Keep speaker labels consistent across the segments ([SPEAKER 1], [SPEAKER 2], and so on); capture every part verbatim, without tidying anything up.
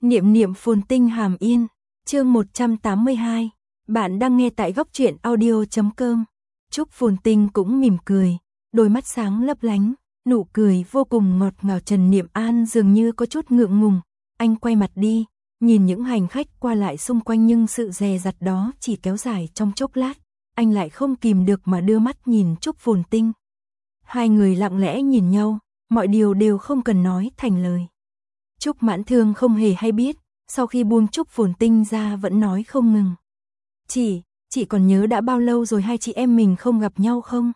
[SPEAKER 1] Niệm niệm phồn tinh hàm yên, chương một trăm tám mươi hai. Bạn đang nghe tại góc truyện audio chấm com. Trúc Phồn Tinh cũng mỉm cười, đôi mắt sáng lấp lánh, nụ cười vô cùng ngọt ngào. Trần Niệm An dường như có chút ngượng ngùng, anh quay mặt đi, nhìn những hành khách qua lại xung quanh nhưng sự dè dặt đó chỉ kéo dài trong chốc lát, anh lại không kìm được mà đưa mắt nhìn Trúc Phồn Tinh. Hai người lặng lẽ nhìn nhau, mọi điều đều không cần nói thành lời. Trúc Mãn Thương không hề hay biết, sau khi buông Trúc Phồn Tinh ra vẫn nói không ngừng. Chị, chị còn nhớ đã bao lâu rồi hai chị em mình không gặp nhau không?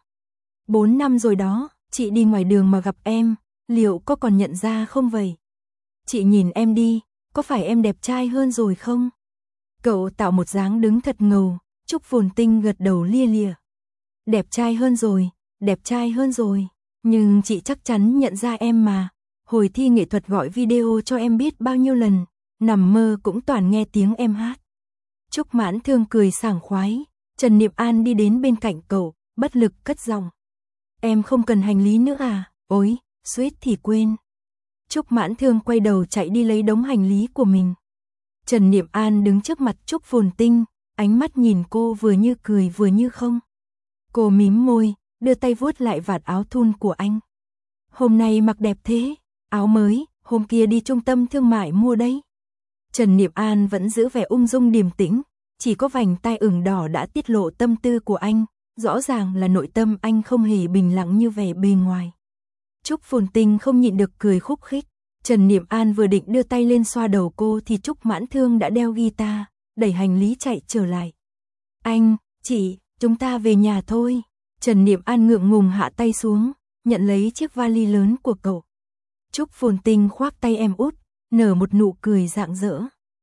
[SPEAKER 1] Bốn năm rồi đó, chị đi ngoài đường mà gặp em, liệu có còn nhận ra không vậy? Chị nhìn em đi, có phải em đẹp trai hơn rồi không? Cậu tạo một dáng đứng thật ngầu, Trúc Phồn Tinh gật đầu lia lịa. Đẹp trai hơn rồi, đẹp trai hơn rồi, nhưng chị chắc chắn nhận ra em mà. Hồi thi nghệ thuật gọi video cho em biết bao nhiêu lần, nằm mơ cũng toàn nghe tiếng em hát. Trúc Mãn Thương cười sảng khoái, Trần Niệm An đi đến bên cạnh cậu, bất lực cất giọng. Em không cần hành lý nữa à? Ôi, suýt thì quên. Trúc Mãn Thương quay đầu chạy đi lấy đống hành lý của mình. Trần Niệm An đứng trước mặt Trúc Phồn Tinh, ánh mắt nhìn cô vừa như cười vừa như không. Cô mím môi, đưa tay vuốt lại vạt áo thun của anh. Hôm nay mặc đẹp thế, áo mới, hôm kia đi trung tâm thương mại mua đấy. Trần Niệm An vẫn giữ vẻ ung dung điềm tĩnh, chỉ có vành tai ửng đỏ đã tiết lộ tâm tư của anh, rõ ràng là nội tâm anh không hề bình lặng như vẻ bề ngoài. Trúc Phồn Tinh không nhịn được cười khúc khích, Trần Niệm An vừa định đưa tay lên xoa đầu cô thì Trúc Mãn Thương đã đeo guitar, đẩy hành lý chạy trở lại. Anh, chị, chúng ta về nhà thôi. Trần Niệm An ngượng ngùng hạ tay xuống, nhận lấy chiếc vali lớn của cậu. Trúc Phồn Tinh khoác tay em út, nở một nụ cười rạng rỡ.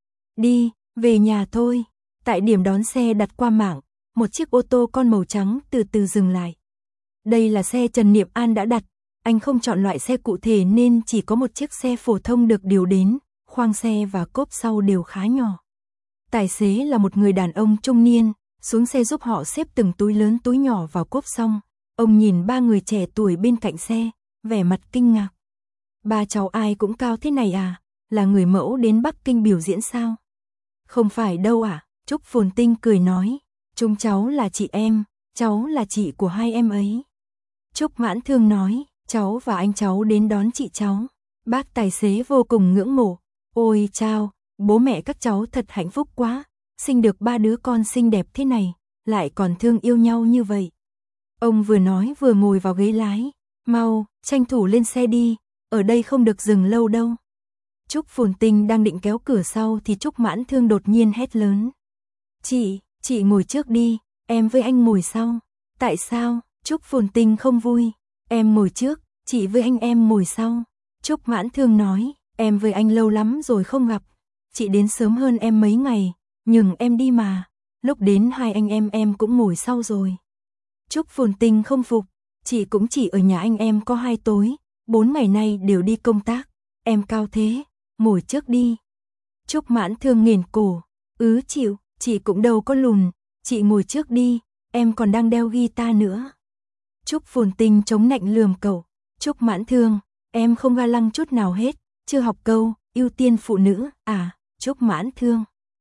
[SPEAKER 1] Đi, về nhà thôi. Tại điểm đón xe đặt qua mạng, một chiếc ô tô con màu trắng từ từ dừng lại. Đây là xe Trần Niệm An đã đặt, anh không chọn loại xe cụ thể nên chỉ có một chiếc xe phổ thông được điều đến, khoang xe và cốp sau đều khá nhỏ. Tài xế là một người đàn ông trung niên, xuống xe giúp họ xếp từng túi lớn túi nhỏ vào cốp xong. Ông nhìn ba người trẻ tuổi bên cạnh xe, vẻ mặt kinh ngạc. Ba cháu ai cũng cao thế này à, là người mẫu đến Bắc Kinh biểu diễn sao? Không phải đâu à, Trúc Phồn Tinh cười nói, chúng cháu là chị em, cháu là chị của hai em ấy. Trúc Mãn Thương nói, cháu và anh cháu đến đón chị cháu. Bác tài xế vô cùng ngưỡng mộ, ôi chao, bố mẹ các cháu thật hạnh phúc quá, sinh được ba đứa con xinh đẹp thế này, lại còn thương yêu nhau như vậy. Ông vừa nói vừa ngồi vào ghế lái, mau, tranh thủ lên xe đi, ở đây không được dừng lâu đâu. Trúc Phồn Tinh đang định kéo cửa sau thì Trúc Mãn Thương đột nhiên hét lớn. Chị, chị ngồi trước đi, em với anh ngồi sau. Tại sao? Trúc Phồn Tinh không vui. Em ngồi trước, chị với anh em ngồi sau. Trúc Mãn Thương nói, em với anh lâu lắm rồi không gặp. Chị đến sớm hơn em mấy ngày, nhưng em đi mà. Lúc đến hai anh em em cũng ngồi sau rồi. Trúc Phồn Tinh không phục, chị cũng chỉ ở nhà anh em có hai tối, bốn ngày nay đều đi công tác, em cao thế, ngồi trước đi. Trúc Mãn Thương nghển cổ, ứ chịu, chị cũng đâu có lùn, chị ngồi trước đi, em còn đang đeo guitar nữa. Trúc Phồn Tinh chống nạnh lườm cậu, Trúc Mãn Thương, em không ga lăng chút nào hết, chưa học câu, ưu tiên phụ nữ, à, Trúc Mãn Thương.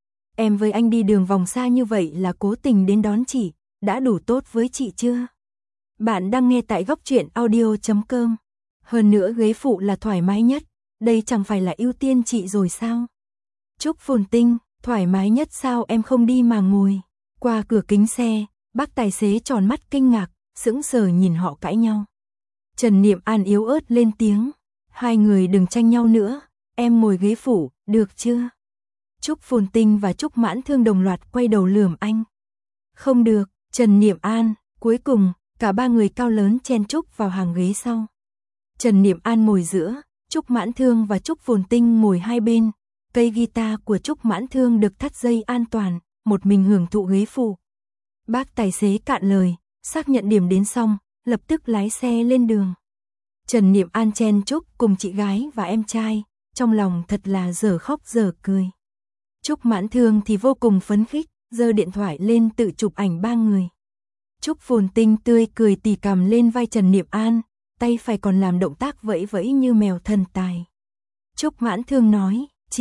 [SPEAKER 1] Em với anh đi đường vòng xa như vậy là cố tình đến đón chị, đã đủ tốt với chị chưa? Bạn đang nghe tại góc truyện audio chấm com. Hơn nữa ghế phụ là thoải mái nhất, đây chẳng phải là ưu tiên chị rồi sao? Trúc Phồn Tinh, thoải mái nhất sao em không đi mà ngồi? Qua cửa kính xe, bác tài xế tròn mắt kinh ngạc, sững sờ nhìn họ cãi nhau. Trần Niệm An yếu ớt lên tiếng, hai người đừng tranh nhau nữa, em ngồi ghế phụ, được chưa? Trúc Phồn Tinh và Trúc Mãn Thương đồng loạt quay đầu lườm anh. Không được, Trần Niệm An, cuối cùng, cả ba người cao lớn chen chúc vào hàng ghế sau. Trần Niệm An ngồi giữa, Trúc Mãn Thương và Trúc Phồn Tinh ngồi hai bên. Cây guitar của Trúc Mãn Thương được thắt dây an toàn, một mình hưởng thụ ghế phụ. Bác tài xế cạn lời, xác nhận điểm đến xong, lập tức lái xe lên đường. Trần Niệm An chen chúc cùng chị gái và em trai, trong lòng thật là dở khóc dở cười. Trúc Mãn Thương thì vô cùng phấn khích, giơ điện thoại lên tự chụp ảnh ba người. Trúc Phồn Tinh tươi cười tì cằm lên vai Trần Niệm An, tay phải còn làm động tác vẫy vẫy như mèo thần tài. Trúc Mãn Thương nói, chị,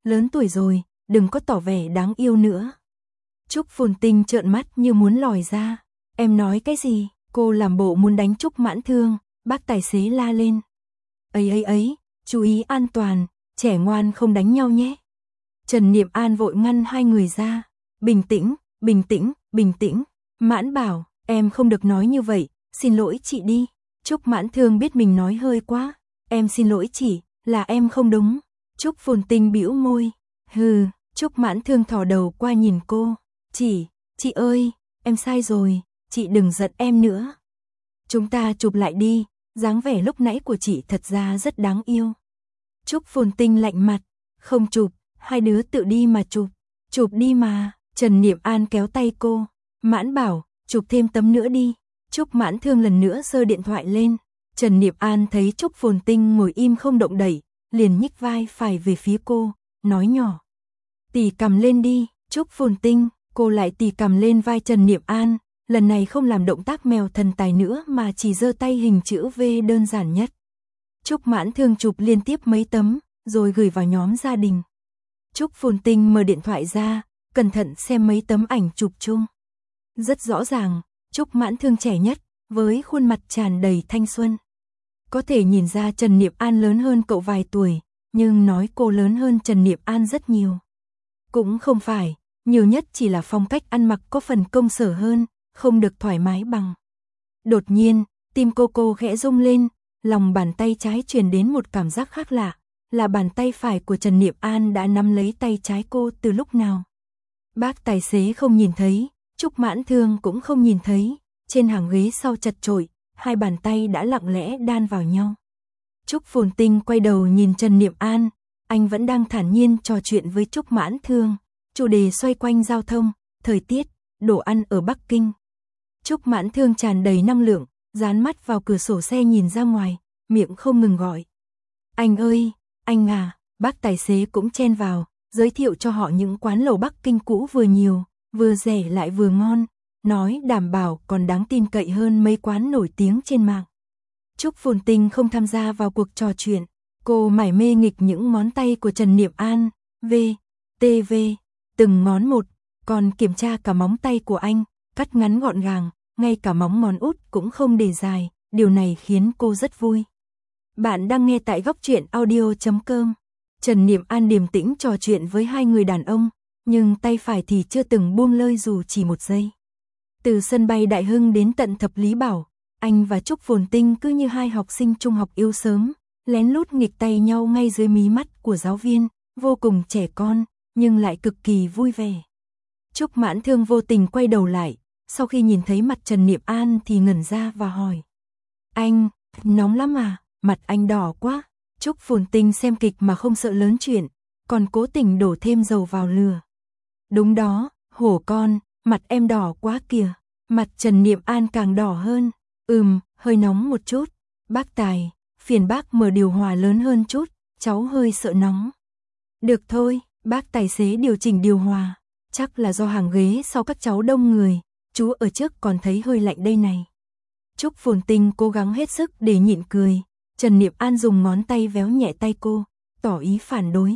[SPEAKER 1] lớn tuổi rồi, đừng có tỏ vẻ đáng yêu nữa. Trúc Phồn Tinh trợn mắt như muốn lòi ra. Em nói cái gì? Cô làm bộ muốn đánh Trúc Mãn Thương, bác tài xế la lên. Ấy ấy ấy, chú ý an toàn, trẻ ngoan không đánh nhau nhé. Trần Niệm An vội ngăn hai người ra. Bình tĩnh, bình tĩnh, bình tĩnh. Mãn Bảo, em không được nói như vậy, xin lỗi chị đi. Trúc Mãn Thương biết mình nói hơi quá. Em xin lỗi chị, là em không đúng. Trúc Phồn Tinh bĩu môi. Hừ, Trúc Mãn Thương thò đầu qua nhìn cô. Chị, chị ơi, em sai rồi, chị đừng giận em nữa. Chúng ta chụp lại đi, dáng vẻ lúc nãy của chị thật ra rất đáng yêu. Trúc Phồn Tinh lạnh mặt. Không chụp, hai đứa tự đi mà chụp. Chụp đi mà. Trần Niệm An kéo tay cô. Mãn Bảo, chụp thêm tấm nữa đi. Trúc Mãn Thương lần nữa giơ điện thoại lên. Trần Niệm An thấy Trúc Phồn Tinh ngồi im không động đậy, liền nhích vai phải về phía cô, nói nhỏ. Tì cầm lên đi. Trúc Phồn Tinh, cô lại tì cầm lên vai Trần Niệm An, lần này không làm động tác mèo thần tài nữa mà chỉ giơ tay hình chữ V đơn giản nhất. Trúc Mãn Thương chụp liên tiếp mấy tấm, rồi gửi vào nhóm gia đình. Trúc Phồn Tinh mở điện thoại ra, cẩn thận xem mấy tấm ảnh chụp chung. Rất rõ ràng, Trúc Mãn Thương trẻ nhất, với khuôn mặt tràn đầy thanh xuân. Có thể nhìn ra Trần Niệm An lớn hơn cậu vài tuổi, nhưng nói cô lớn hơn Trần Niệm An rất nhiều. Cũng không phải, nhiều nhất chỉ là phong cách ăn mặc có phần công sở hơn, không được thoải mái bằng. Đột nhiên, tim cô cô khẽ rung lên, lòng bàn tay trái truyền đến một cảm giác khác lạ, là bàn tay phải của Trần Niệm An đã nắm lấy tay trái cô từ lúc nào. Bác tài xế không nhìn thấy, Trúc Mãn Thương cũng không nhìn thấy, trên hàng ghế sau chật chội, hai bàn tay đã lặng lẽ đan vào nhau. Trúc Phồn Tinh quay đầu nhìn Trần Niệm An, anh vẫn đang thản nhiên trò chuyện với Trúc Mãn Thương, chủ đề xoay quanh giao thông, thời tiết, đồ ăn ở Bắc Kinh. Trúc Mãn Thương tràn đầy năng lượng, dán mắt vào cửa sổ xe nhìn ra ngoài, miệng không ngừng gọi. Anh ơi, anh à, bác tài xế cũng chen vào, giới thiệu cho họ những quán lẩu Bắc Kinh cũ vừa nhiều, vừa rẻ lại vừa ngon, nói đảm bảo còn đáng tin cậy hơn mấy quán nổi tiếng trên mạng. Trúc Phồn Tinh không tham gia vào cuộc trò chuyện, cô mải mê nghịch những ngón tay của Trần Niệm An, V, T, V, từng ngón một, còn kiểm tra cả móng tay của anh, cắt ngắn gọn gàng, ngay cả móng ngón út cũng không để dài, điều này khiến cô rất vui. Bạn đang nghe tại góc truyện audio chấm com. Trần Niệm An điềm tĩnh trò chuyện với hai người đàn ông, nhưng tay phải thì chưa từng buông lơi dù chỉ một giây. Từ sân bay Đại Hưng đến tận Thập Lý Bảo, anh và Trúc Phồn Tinh cứ như hai học sinh trung học yêu sớm, lén lút nghịch tay nhau ngay dưới mí mắt của giáo viên, vô cùng trẻ con, nhưng lại cực kỳ vui vẻ. Trúc Mãn Thương vô tình quay đầu lại, sau khi nhìn thấy mặt Trần Niệm An thì ngẩn ra và hỏi. Anh, nóng lắm à, mặt anh đỏ quá. Trúc Phồn Tinh xem kịch mà không sợ lớn chuyện, còn cố tình đổ thêm dầu vào lửa. Đúng đó, hổ con, mặt em đỏ quá kìa. Mặt Trần Niệm An càng đỏ hơn. Ừm, hơi nóng một chút. Bác Tài, phiền bác mở điều hòa lớn hơn chút, cháu hơi sợ nóng. Được thôi, bác tài xế điều chỉnh điều hòa. Chắc là do hàng ghế sau các cháu đông người, chú ở trước còn thấy hơi lạnh đây này. Trúc Phồn Tinh cố gắng hết sức để nhịn cười. Trần Niệm An dùng ngón tay véo nhẹ tay cô, tỏ ý phản đối.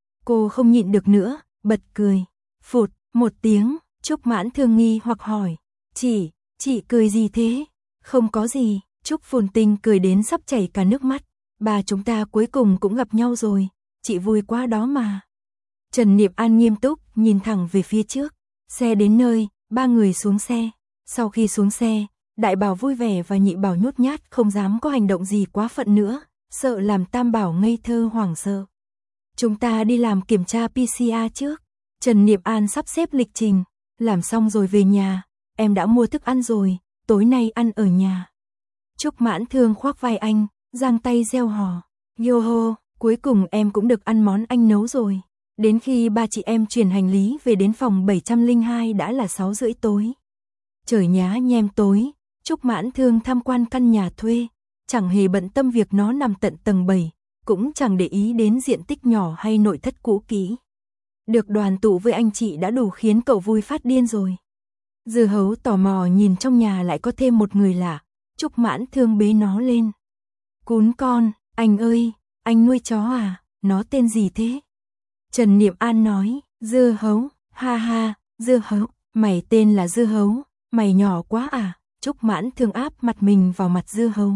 [SPEAKER 1] Cô không nhịn được nữa, bật cười. Phụt, một tiếng, Trúc Mãn Thương nghi hoặc hỏi. Chị, chị cười gì thế? Không có gì, Trúc Phồn Tinh cười đến sắp chảy cả nước mắt. Bà chúng ta cuối cùng cũng gặp nhau rồi, chị vui quá đó mà. Trần Niệm An nghiêm túc, nhìn thẳng về phía trước. Xe đến nơi, ba người xuống xe. Sau khi xuống xe, Đại Bảo vui vẻ và Nhị Bảo nhút nhát không dám có hành động gì quá phận nữa, sợ làm Tam Bảo ngây thơ hoảng sợ. Chúng ta đi làm kiểm tra pê xê rờ trước. Trần Niệm An sắp xếp lịch trình, làm xong rồi về nhà, em đã mua thức ăn rồi, tối nay ăn ở nhà. Trúc Mãn Thương khoác vai anh, giang tay reo hò. Yo ho, cuối cùng em cũng được ăn món anh nấu rồi. Đến khi ba chị em chuyển hành lý về đến phòng bảy trăm lẻ hai đã là sáu rưỡi tối. Trời nhá nhem tối, Trúc Mãn Thương tham quan căn nhà thuê, chẳng hề bận tâm việc nó nằm tận tầng bảy, cũng chẳng để ý đến diện tích nhỏ hay nội thất cũ kỹ. Được đoàn tụ với anh chị đã đủ khiến cậu vui phát điên rồi. Dưa Hấu tò mò nhìn trong nhà lại có thêm một người lạ, Trúc Mãn Thương bế nó lên. Cún con, anh ơi, anh nuôi chó à, nó tên gì thế? Trần Niệm An nói, dưa hấu, ha ha, dưa hấu, mày tên là dưa hấu, mày nhỏ quá à, Trúc Mãn Thương áp mặt mình vào mặt dưa hấu.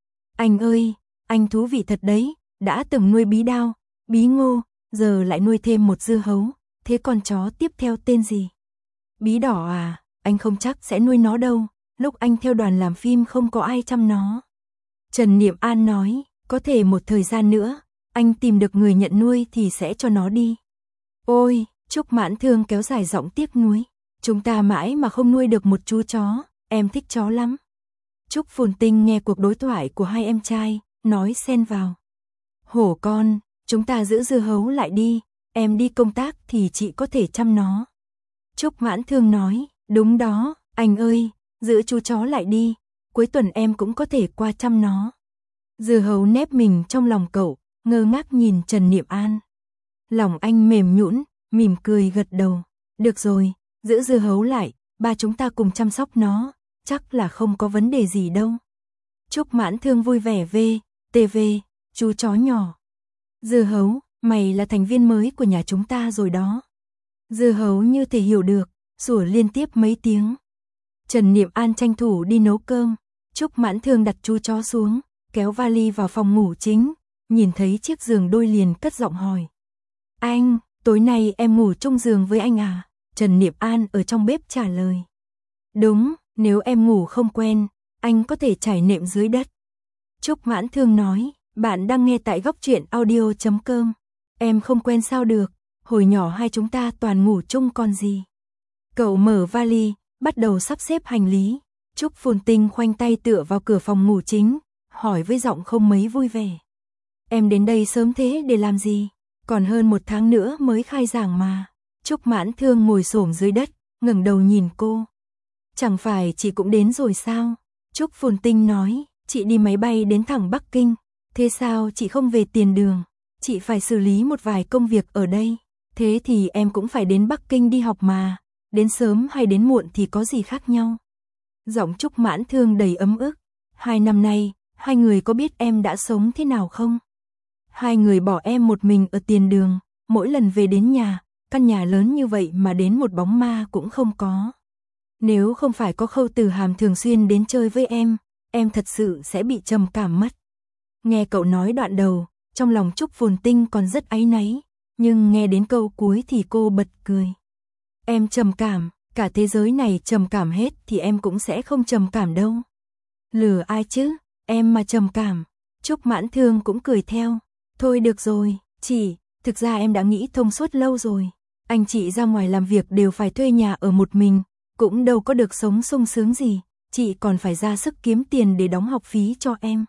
[SPEAKER 1] Anh ơi, anh thú vị thật đấy, đã từng nuôi bí đao, bí ngô, giờ lại nuôi thêm một dưa hấu, thế con chó tiếp theo tên gì? Bí đỏ à, anh không chắc sẽ nuôi nó đâu, lúc anh theo đoàn làm phim không có ai chăm nó. Trần Niệm An nói, có thể một thời gian nữa, anh tìm được người nhận nuôi thì sẽ cho nó đi. Ôi, Trúc Mãn Thương kéo dài giọng tiếc nuối, chúng ta mãi mà không nuôi được một chú chó, em thích chó lắm. Trúc Phồn Tinh nghe cuộc đối thoại của hai em trai, nói xen vào. Hổ con, chúng ta giữ dưa hấu lại đi, em đi công tác thì chị có thể chăm nó. Trúc Mãn Thương nói, đúng đó, anh ơi, giữ chú chó lại đi, cuối tuần em cũng có thể qua chăm nó. Dưa hấu nép mình trong lòng cậu, ngơ ngác nhìn Trần Niệm An. Lòng anh mềm nhũn, mỉm cười gật đầu. Được rồi, giữ dưa hấu lại, ba chúng ta cùng chăm sóc nó, chắc là không có vấn đề gì đâu. Trúc Mãn Thương vui vẻ về, tê vê, chú chó nhỏ. Dưa hấu, mày là thành viên mới của nhà chúng ta rồi đó. Dưa hấu như thể hiểu được, sủa liên tiếp mấy tiếng. Trần Niệm An tranh thủ đi nấu cơm, Trúc Mãn Thương đặt chú chó xuống, kéo vali vào phòng ngủ chính, nhìn thấy chiếc giường đôi liền cất giọng hỏi. Anh, tối nay em ngủ chung giường với anh à? Trần Niệm An ở trong bếp trả lời. Đúng, nếu em ngủ không quen, anh có thể trải nệm dưới đất. Trúc Mãn Thương nói, bạn đang nghe tại góc truyện audio chấm com. Em không quen sao được, hồi nhỏ hai chúng ta toàn ngủ chung còn gì. Cậu mở vali, bắt đầu sắp xếp hành lý. Trúc Phồn Tinh khoanh tay tựa vào cửa phòng ngủ chính, hỏi với giọng không mấy vui vẻ. Em đến đây sớm thế để làm gì? Còn hơn một tháng nữa mới khai giảng mà. Trúc Mãn Thương ngồi xổm dưới đất, ngẩng đầu nhìn cô. Chẳng phải chị cũng đến rồi sao? Trúc Phồn Tinh nói, chị đi máy bay đến thẳng Bắc Kinh. Thế sao chị không về tiền đường? Chị phải xử lý một vài công việc ở đây. Thế thì em cũng phải đến Bắc Kinh đi học mà. Đến sớm hay đến muộn thì có gì khác nhau? Giọng Trúc Mãn Thương đầy ấm ức. Hai năm nay, hai người có biết em đã sống thế nào không? Hai người bỏ em một mình ở tiền đường, mỗi lần về đến nhà, căn nhà lớn như vậy mà đến một bóng ma cũng không có. Nếu không phải có Khâu Tử Hàm thường xuyên đến chơi với em, em thật sự sẽ bị trầm cảm mất. Nghe cậu nói đoạn đầu, trong lòng Trúc Phồn Tinh còn rất áy náy, nhưng nghe đến câu cuối thì cô bật cười. Em trầm cảm, cả thế giới này trầm cảm hết thì em cũng sẽ không trầm cảm đâu. Lừa ai chứ, em mà trầm cảm. Trúc Mãn Thương cũng cười theo. Thôi được rồi, chị, thực ra em đã nghĩ thông suốt lâu rồi. Anh chị ra ngoài làm việc đều phải thuê nhà ở một mình, cũng đâu có được sống sung sướng gì, chị còn phải ra sức kiếm tiền để đóng học phí cho em.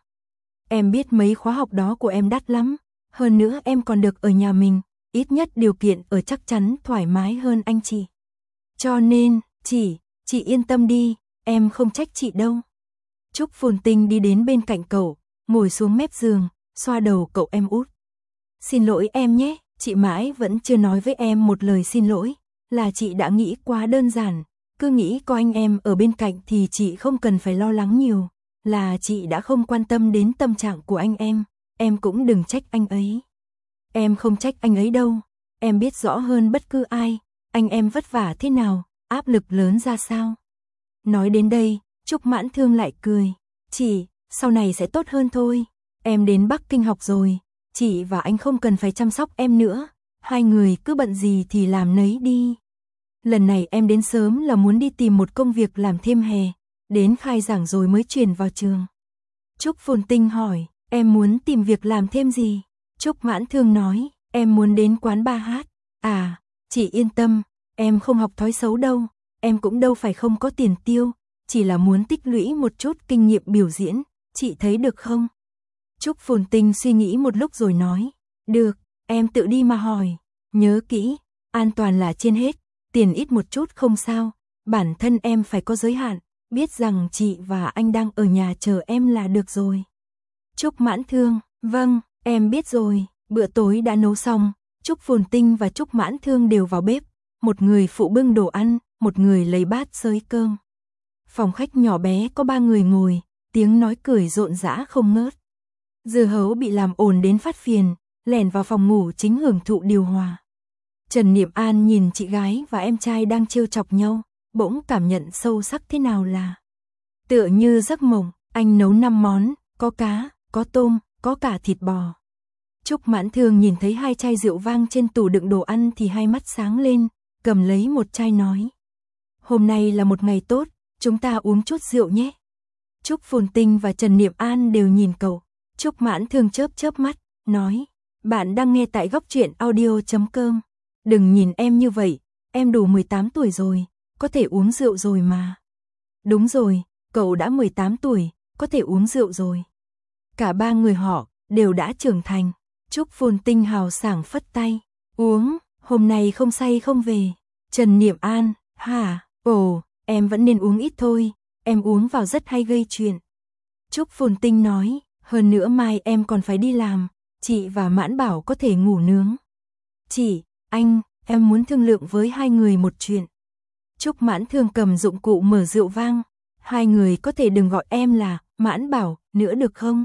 [SPEAKER 1] Em biết mấy khóa học đó của em đắt lắm, hơn nữa em còn được ở nhà mình, ít nhất điều kiện ở chắc chắn thoải mái hơn anh chị. Cho nên, chị, chị yên tâm đi, em không trách chị đâu. Trúc Phồn Tinh đi đến bên cạnh cậu, ngồi xuống mép giường, xoa đầu cậu em út. Xin lỗi em nhé, chị mãi vẫn chưa nói với em một lời xin lỗi, là chị đã nghĩ quá đơn giản, cứ nghĩ có anh em ở bên cạnh thì chị không cần phải lo lắng nhiều, là chị đã không quan tâm đến tâm trạng của anh em, em cũng đừng trách anh ấy. Em không trách anh ấy đâu, em biết rõ hơn bất cứ ai, anh em vất vả thế nào, áp lực lớn ra sao. Nói đến đây, Trúc Mãn Thương lại cười, chị, sau này sẽ tốt hơn thôi, em đến Bắc Kinh học rồi, chị và anh không cần phải chăm sóc em nữa, hai người cứ bận gì thì làm nấy đi. Lần này em đến sớm là muốn đi tìm một công việc làm thêm hè, đến khai giảng rồi mới chuyển vào trường. Trúc Phồn Tinh hỏi, em muốn tìm việc làm thêm gì? Trúc Mãn Thương nói, em muốn đến quán bar hát. À, chị yên tâm, em không học thói xấu đâu, em cũng đâu phải không có tiền tiêu, chỉ là muốn tích lũy một chút kinh nghiệm biểu diễn, chị thấy được không? Trúc Phồn Tinh suy nghĩ một lúc rồi nói, được, em tự đi mà hỏi, nhớ kỹ, an toàn là trên hết, tiền ít một chút không sao, bản thân em phải có giới hạn, biết rằng chị và anh đang ở nhà chờ em là được rồi. Trúc Mãn Thương, vâng, em biết rồi, bữa tối đã nấu xong, Trúc Phồn Tinh và Trúc Mãn Thương đều vào bếp, một người phụ bưng đồ ăn, một người lấy bát xới cơm. Phòng khách nhỏ bé có ba người ngồi, tiếng nói cười rộn rã không ngớt. Dưa hấu bị làm ồn đến phát phiền, lẻn vào phòng ngủ chính hưởng thụ điều hòa. Trần Niệm An nhìn chị gái và em trai đang trêu chọc nhau, bỗng cảm nhận sâu sắc thế nào là tựa như giấc mộng. Anh nấu năm món, có cá, có tôm, có cả thịt bò. Trúc Mãn Thương nhìn thấy hai chai rượu vang trên tủ đựng đồ ăn thì hai mắt sáng lên, cầm lấy một chai nói. Hôm nay là một ngày tốt, chúng ta uống chút rượu nhé. Trúc Phồn Tinh và Trần Niệm An đều nhìn cậu. Trúc Mãn Thương chớp chớp mắt, nói. Bạn đang nghe tại góc truyện audio chấm com. Đừng nhìn em như vậy, em đủ mười tám tuổi rồi, có thể uống rượu rồi mà. Đúng rồi, cậu đã mười tám tuổi, có thể uống rượu rồi. Cả ba người họ đều đã trưởng thành. Trúc Phồn Tinh hào sảng phất tay. Uống, hôm nay không say không về. Trần Niệm An, hả, ồ, em vẫn nên uống ít thôi, em uống vào rất hay gây chuyện. Trúc Phồn Tinh nói, hơn nữa mai em còn phải đi làm, chị và Mãn Bảo có thể ngủ nướng. Chị, anh, em muốn thương lượng với hai người một chuyện. Trúc Mãn Thương cầm dụng cụ mở rượu vang. Hai người có thể đừng gọi em là Mãn Bảo nữa được không?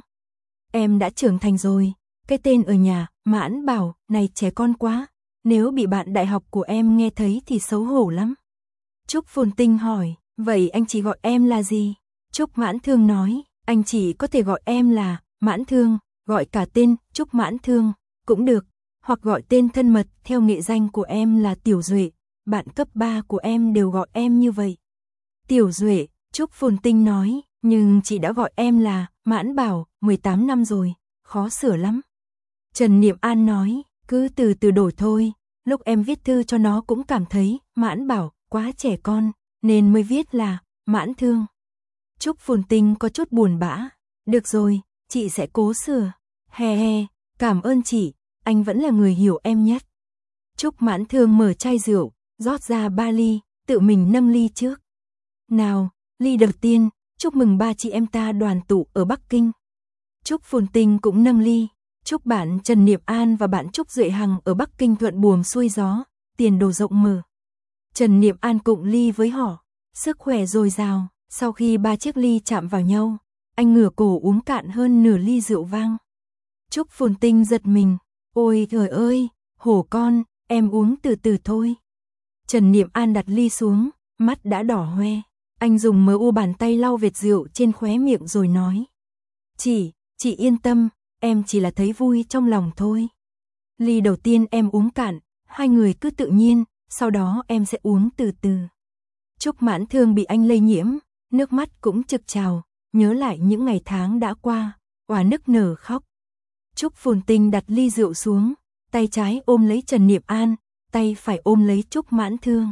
[SPEAKER 1] Em đã trưởng thành rồi, cái tên ở nhà Mãn Bảo này trẻ con quá, nếu bị bạn đại học của em nghe thấy thì xấu hổ lắm. Trúc Phồn Tinh hỏi, vậy anh chỉ gọi em là gì? Trúc Mãn Thương nói, anh chỉ có thể gọi em là Mãn Thương, gọi cả tên Trúc Mãn Thương cũng được, hoặc gọi tên thân mật theo nghệ danh của em là Tiểu Duệ, bạn cấp ba của em đều gọi em như vậy. Tiểu Duệ, Trúc Phồn Tinh nói, nhưng chị đã gọi em là Mãn Bảo mười tám năm rồi, khó sửa lắm. Trần Niệm An nói, cứ từ từ đổi thôi, lúc em viết thư cho nó cũng cảm thấy Mãn Bảo quá trẻ con, nên mới viết là Mãn Thương. Trúc Phồn Tinh có chút buồn bã, được rồi, chị sẽ cố sửa. He he, cảm ơn chị, anh vẫn là người hiểu em nhất. Trúc Mãn Thương mở chai rượu, rót ra ba ly, tự mình nâng ly trước. Nào, ly đầu tiên, chúc mừng ba chị em ta đoàn tụ ở Bắc Kinh. Trúc Phồn Tinh cũng nâng ly, chúc bạn Trần Niệm An và bạn Trúc Duệ Hằng ở Bắc Kinh thuận buồm xuôi gió, tiền đồ rộng mở. Trần Niệm An cụng ly với họ, sức khỏe dồi dào, sau khi ba chiếc ly chạm vào nhau, anh ngửa cổ uống cạn hơn nửa ly rượu vang. Trúc Phồn Tinh giật mình, ôi trời ơi, hổ con, em uống từ từ thôi. Trần Niệm An đặt ly xuống, mắt đã đỏ hoe. Anh dùng mờ u bàn tay lau vệt rượu trên khóe miệng rồi nói. Chị, chị yên tâm, em chỉ là thấy vui trong lòng thôi. Ly đầu tiên em uống cạn, hai người cứ tự nhiên, sau đó em sẽ uống từ từ. Trúc Mãn Thương bị anh lây nhiễm, nước mắt cũng trực trào, nhớ lại những ngày tháng đã qua, òa nức nở khóc. Trúc Phồn Tinh đặt ly rượu xuống, tay trái ôm lấy Trần Niệm An, tay phải ôm lấy Trúc Mãn Thương.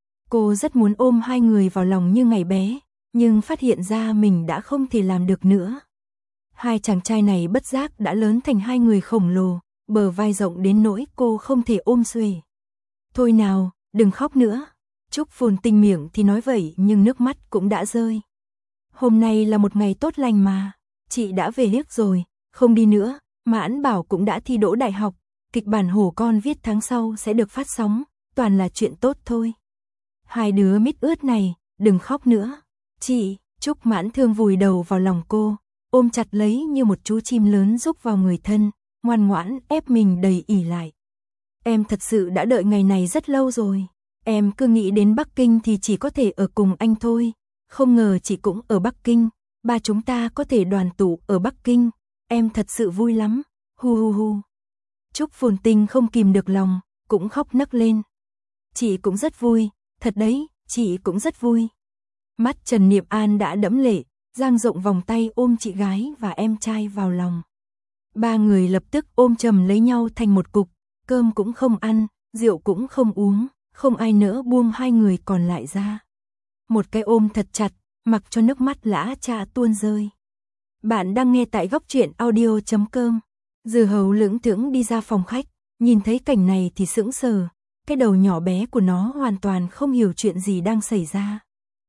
[SPEAKER 1] Cô rất muốn ôm hai người vào lòng như ngày bé, nhưng phát hiện ra mình đã không thể làm được nữa. Hai chàng trai này bất giác đã lớn thành hai người khổng lồ, bờ vai rộng đến nỗi cô không thể ôm xuề. Thôi nào, đừng khóc nữa. Trúc Phồn Tinh miệng thì nói vậy nhưng nước mắt cũng đã rơi. Hôm nay là một ngày tốt lành mà, chị đã về nước rồi, không đi nữa, Mãn Bảo cũng đã thi đỗ đại học, kịch bản Hổ Con viết tháng sau sẽ được phát sóng, toàn là chuyện tốt thôi. Hai đứa mít ướt này, đừng khóc nữa. Chị, Trúc Mãn Thương vùi đầu vào lòng cô, ôm chặt lấy như một chú chim lớn rúc vào người thân, ngoan ngoãn ép mình đầy ỉ lại. Em thật sự đã đợi ngày này rất lâu rồi. Em cứ nghĩ đến Bắc Kinh thì chỉ có thể ở cùng anh thôi. Không ngờ chị cũng ở Bắc Kinh, ba chúng ta có thể đoàn tụ ở Bắc Kinh. Em thật sự vui lắm, hu hu hu. Trúc Phồn Tinh không kìm được lòng, cũng khóc nấc lên. Chị cũng rất vui, thật đấy, chị cũng rất vui. Mắt Trần Niệm An đã đẫm lệ, dang rộng vòng tay ôm chị gái và em trai vào lòng. Ba người lập tức ôm chầm lấy nhau thành một cục, cơm cũng không ăn, rượu cũng không uống, không ai nỡ buông hai người còn lại ra. Một cái ôm thật chặt, mặc cho nước mắt lã chã tuôn rơi. Bạn đang nghe tại góc truyện audio chấm com. Dư Hầu lững thững đi ra phòng khách, nhìn thấy cảnh này thì sững sờ, cái đầu nhỏ bé của nó hoàn toàn không hiểu chuyện gì đang xảy ra.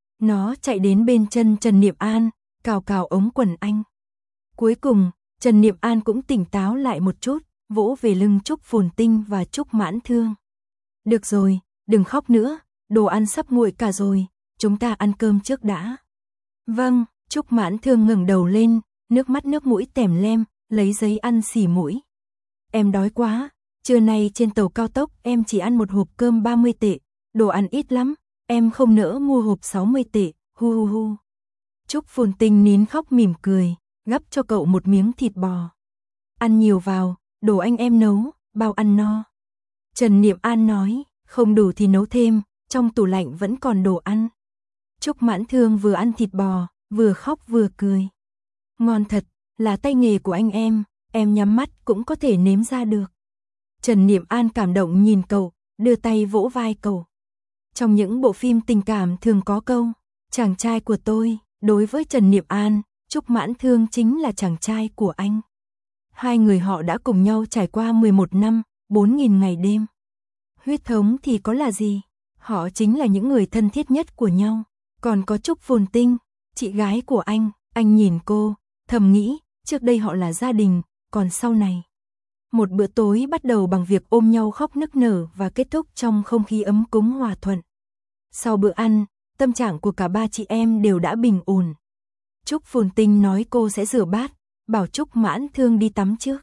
[SPEAKER 1] Nó chạy đến bên chân Trần Niệm An, cào cào ống quần anh. Cuối cùng, Trần Niệm An cũng tỉnh táo lại một chút, vỗ về lưng Trúc Phồn Tinh và Trúc Mãn Thương. Được rồi, đừng khóc nữa, đồ ăn sắp nguội cả rồi, chúng ta ăn cơm trước đã. Vâng, Trúc Mãn Thương ngẩng đầu lên, nước mắt nước mũi tèm lem, lấy giấy ăn xỉ mũi. Em đói quá, Trưa nay trên tàu cao tốc em chỉ ăn một hộp cơm ba mươi tệ, đồ ăn ít lắm, em không nỡ mua hộp sáu mươi tệ, hu hu hu. Trúc Phồn Tinh nín khóc mỉm cười, gắp cho cậu một miếng thịt bò. Ăn nhiều vào, đồ anh em nấu, bao ăn no. Trần Niệm An nói, không đủ thì nấu thêm, trong tủ lạnh vẫn còn đồ ăn. Trúc Mãn Thương vừa ăn thịt bò, vừa khóc vừa cười. Ngon thật, là tay nghề của anh em, em nhắm mắt cũng có thể nếm ra được. Trần Niệm An cảm động nhìn cậu, đưa tay vỗ vai cậu. Trong những bộ phim tình cảm thường có câu, chàng trai của tôi, đối với Trần Niệm An, Trúc Mãn Thương chính là chàng trai của anh. Hai người họ đã cùng nhau trải qua mười một năm, bốn nghìn ngày đêm. Huyết thống thì có là gì? Họ chính là những người thân thiết nhất của nhau. Còn có Trúc Phồn Tinh, chị gái của anh, anh nhìn cô, thầm nghĩ, trước đây họ là gia đình, còn sau này. Một bữa tối bắt đầu bằng việc ôm nhau khóc nức nở và kết thúc trong không khí ấm cúng hòa thuận. Sau bữa ăn, tâm trạng của cả ba chị em đều đã bình ổn. Trúc Phồn Tinh nói cô sẽ rửa bát, bảo Trúc Mãn Thương đi tắm trước.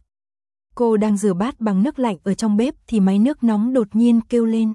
[SPEAKER 1] Cô đang rửa bát bằng nước lạnh ở trong bếp thì máy nước nóng đột nhiên kêu lên.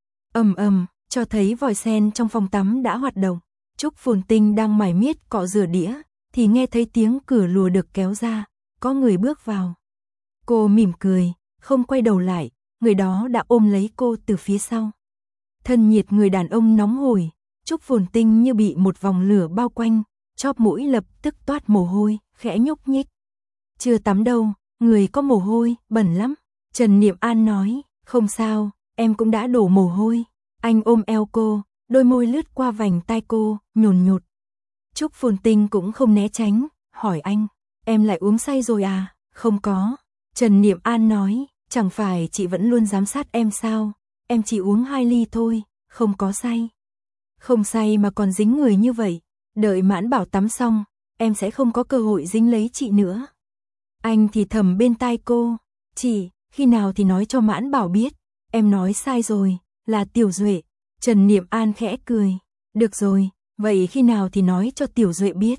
[SPEAKER 1] Ầm ầm, cho thấy vòi sen trong phòng tắm đã hoạt động. Trúc Phồn Tinh đang mải miết cọ rửa đĩa, thì nghe thấy tiếng cửa lùa được kéo ra, có người bước vào. Cô mỉm cười, không quay đầu lại, người đó đã ôm lấy cô từ phía sau. Thân nhiệt người đàn ông nóng hổi, Trúc Phồn Tinh như bị một vòng lửa bao quanh, chóp mũi lập tức toát mồ hôi, khẽ nhúc nhích. Chưa tắm đâu, người có mồ hôi, bẩn lắm. Trần Niệm An nói, không sao, em cũng đã đổ mồ hôi. Anh ôm eo cô, đôi môi lướt qua vành tai cô, nhồn nhột. Trúc Phồn Tinh cũng không né tránh, hỏi anh, em lại uống say rồi à? Không có. Trần Niệm An nói, chẳng phải chị vẫn luôn giám sát em sao? Em chỉ uống hai ly thôi, không có say. Không say mà còn dính người như vậy, đợi Mãn Bảo tắm xong, em sẽ không có cơ hội dính lấy chị nữa. Anh thì thầm bên tai cô, chị, khi nào thì nói cho Mãn Bảo biết, em nói sai rồi, là Tiểu Duệ. Trần Niệm An khẽ cười, được rồi, vậy khi nào thì nói cho Tiểu Duệ biết.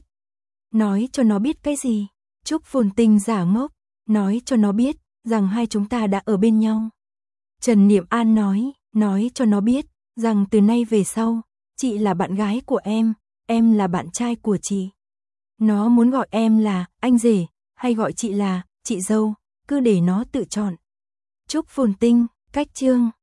[SPEAKER 1] Nói cho nó biết cái gì? Trúc Phồn Tinh giả ngốc, nói cho nó biết, rằng hai chúng ta đã ở bên nhau. Trần Niệm An nói, nói cho nó biết, rằng từ nay về sau, chị là bạn gái của em, em là bạn trai của chị. Nó muốn gọi em là anh rể, hay gọi chị là chị dâu, cứ để nó tự chọn. Trúc Phồn Tinh, cách chương.